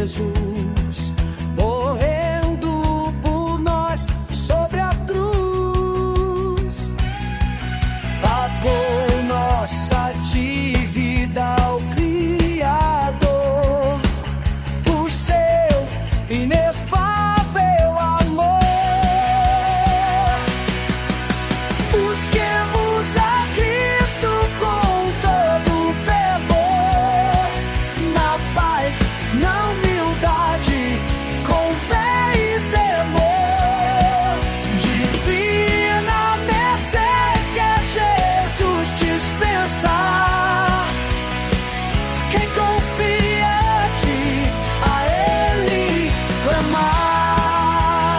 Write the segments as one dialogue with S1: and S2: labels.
S1: Jesus, morrendo por nós sobre a cruz, pagou nossa dívida ao Criador, por seu inefável amor. Busquemos a Cristo com todo fervor, na paz, na humildade, com fé e temor. Divina mercê que Jesus dispensa, quem confiante a Ele clamar.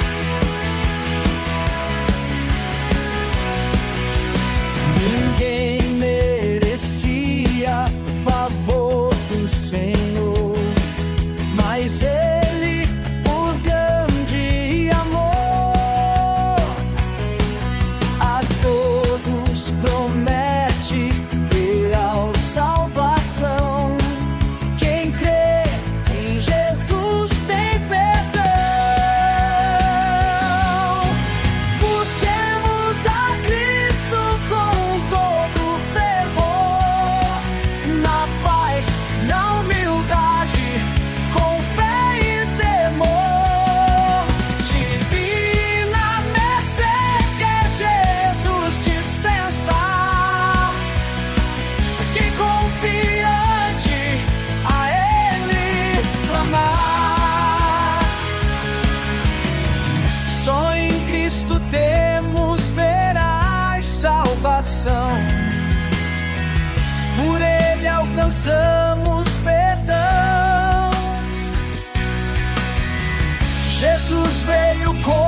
S1: Ninguém merecia o favor do Senhor, mas Ele, por grande amor, a todos promete real salvação. Quem crê em Jesus tem perdão. Busquemos a Cristo com todo fervor, na paz, na humildade, com fé e temor. Divina mercê que Jesus dispensa, quem confiante a Ele clamar. Só em Cristo temos veraz salvação, por Ele alcançamos perdão. Jesus veio com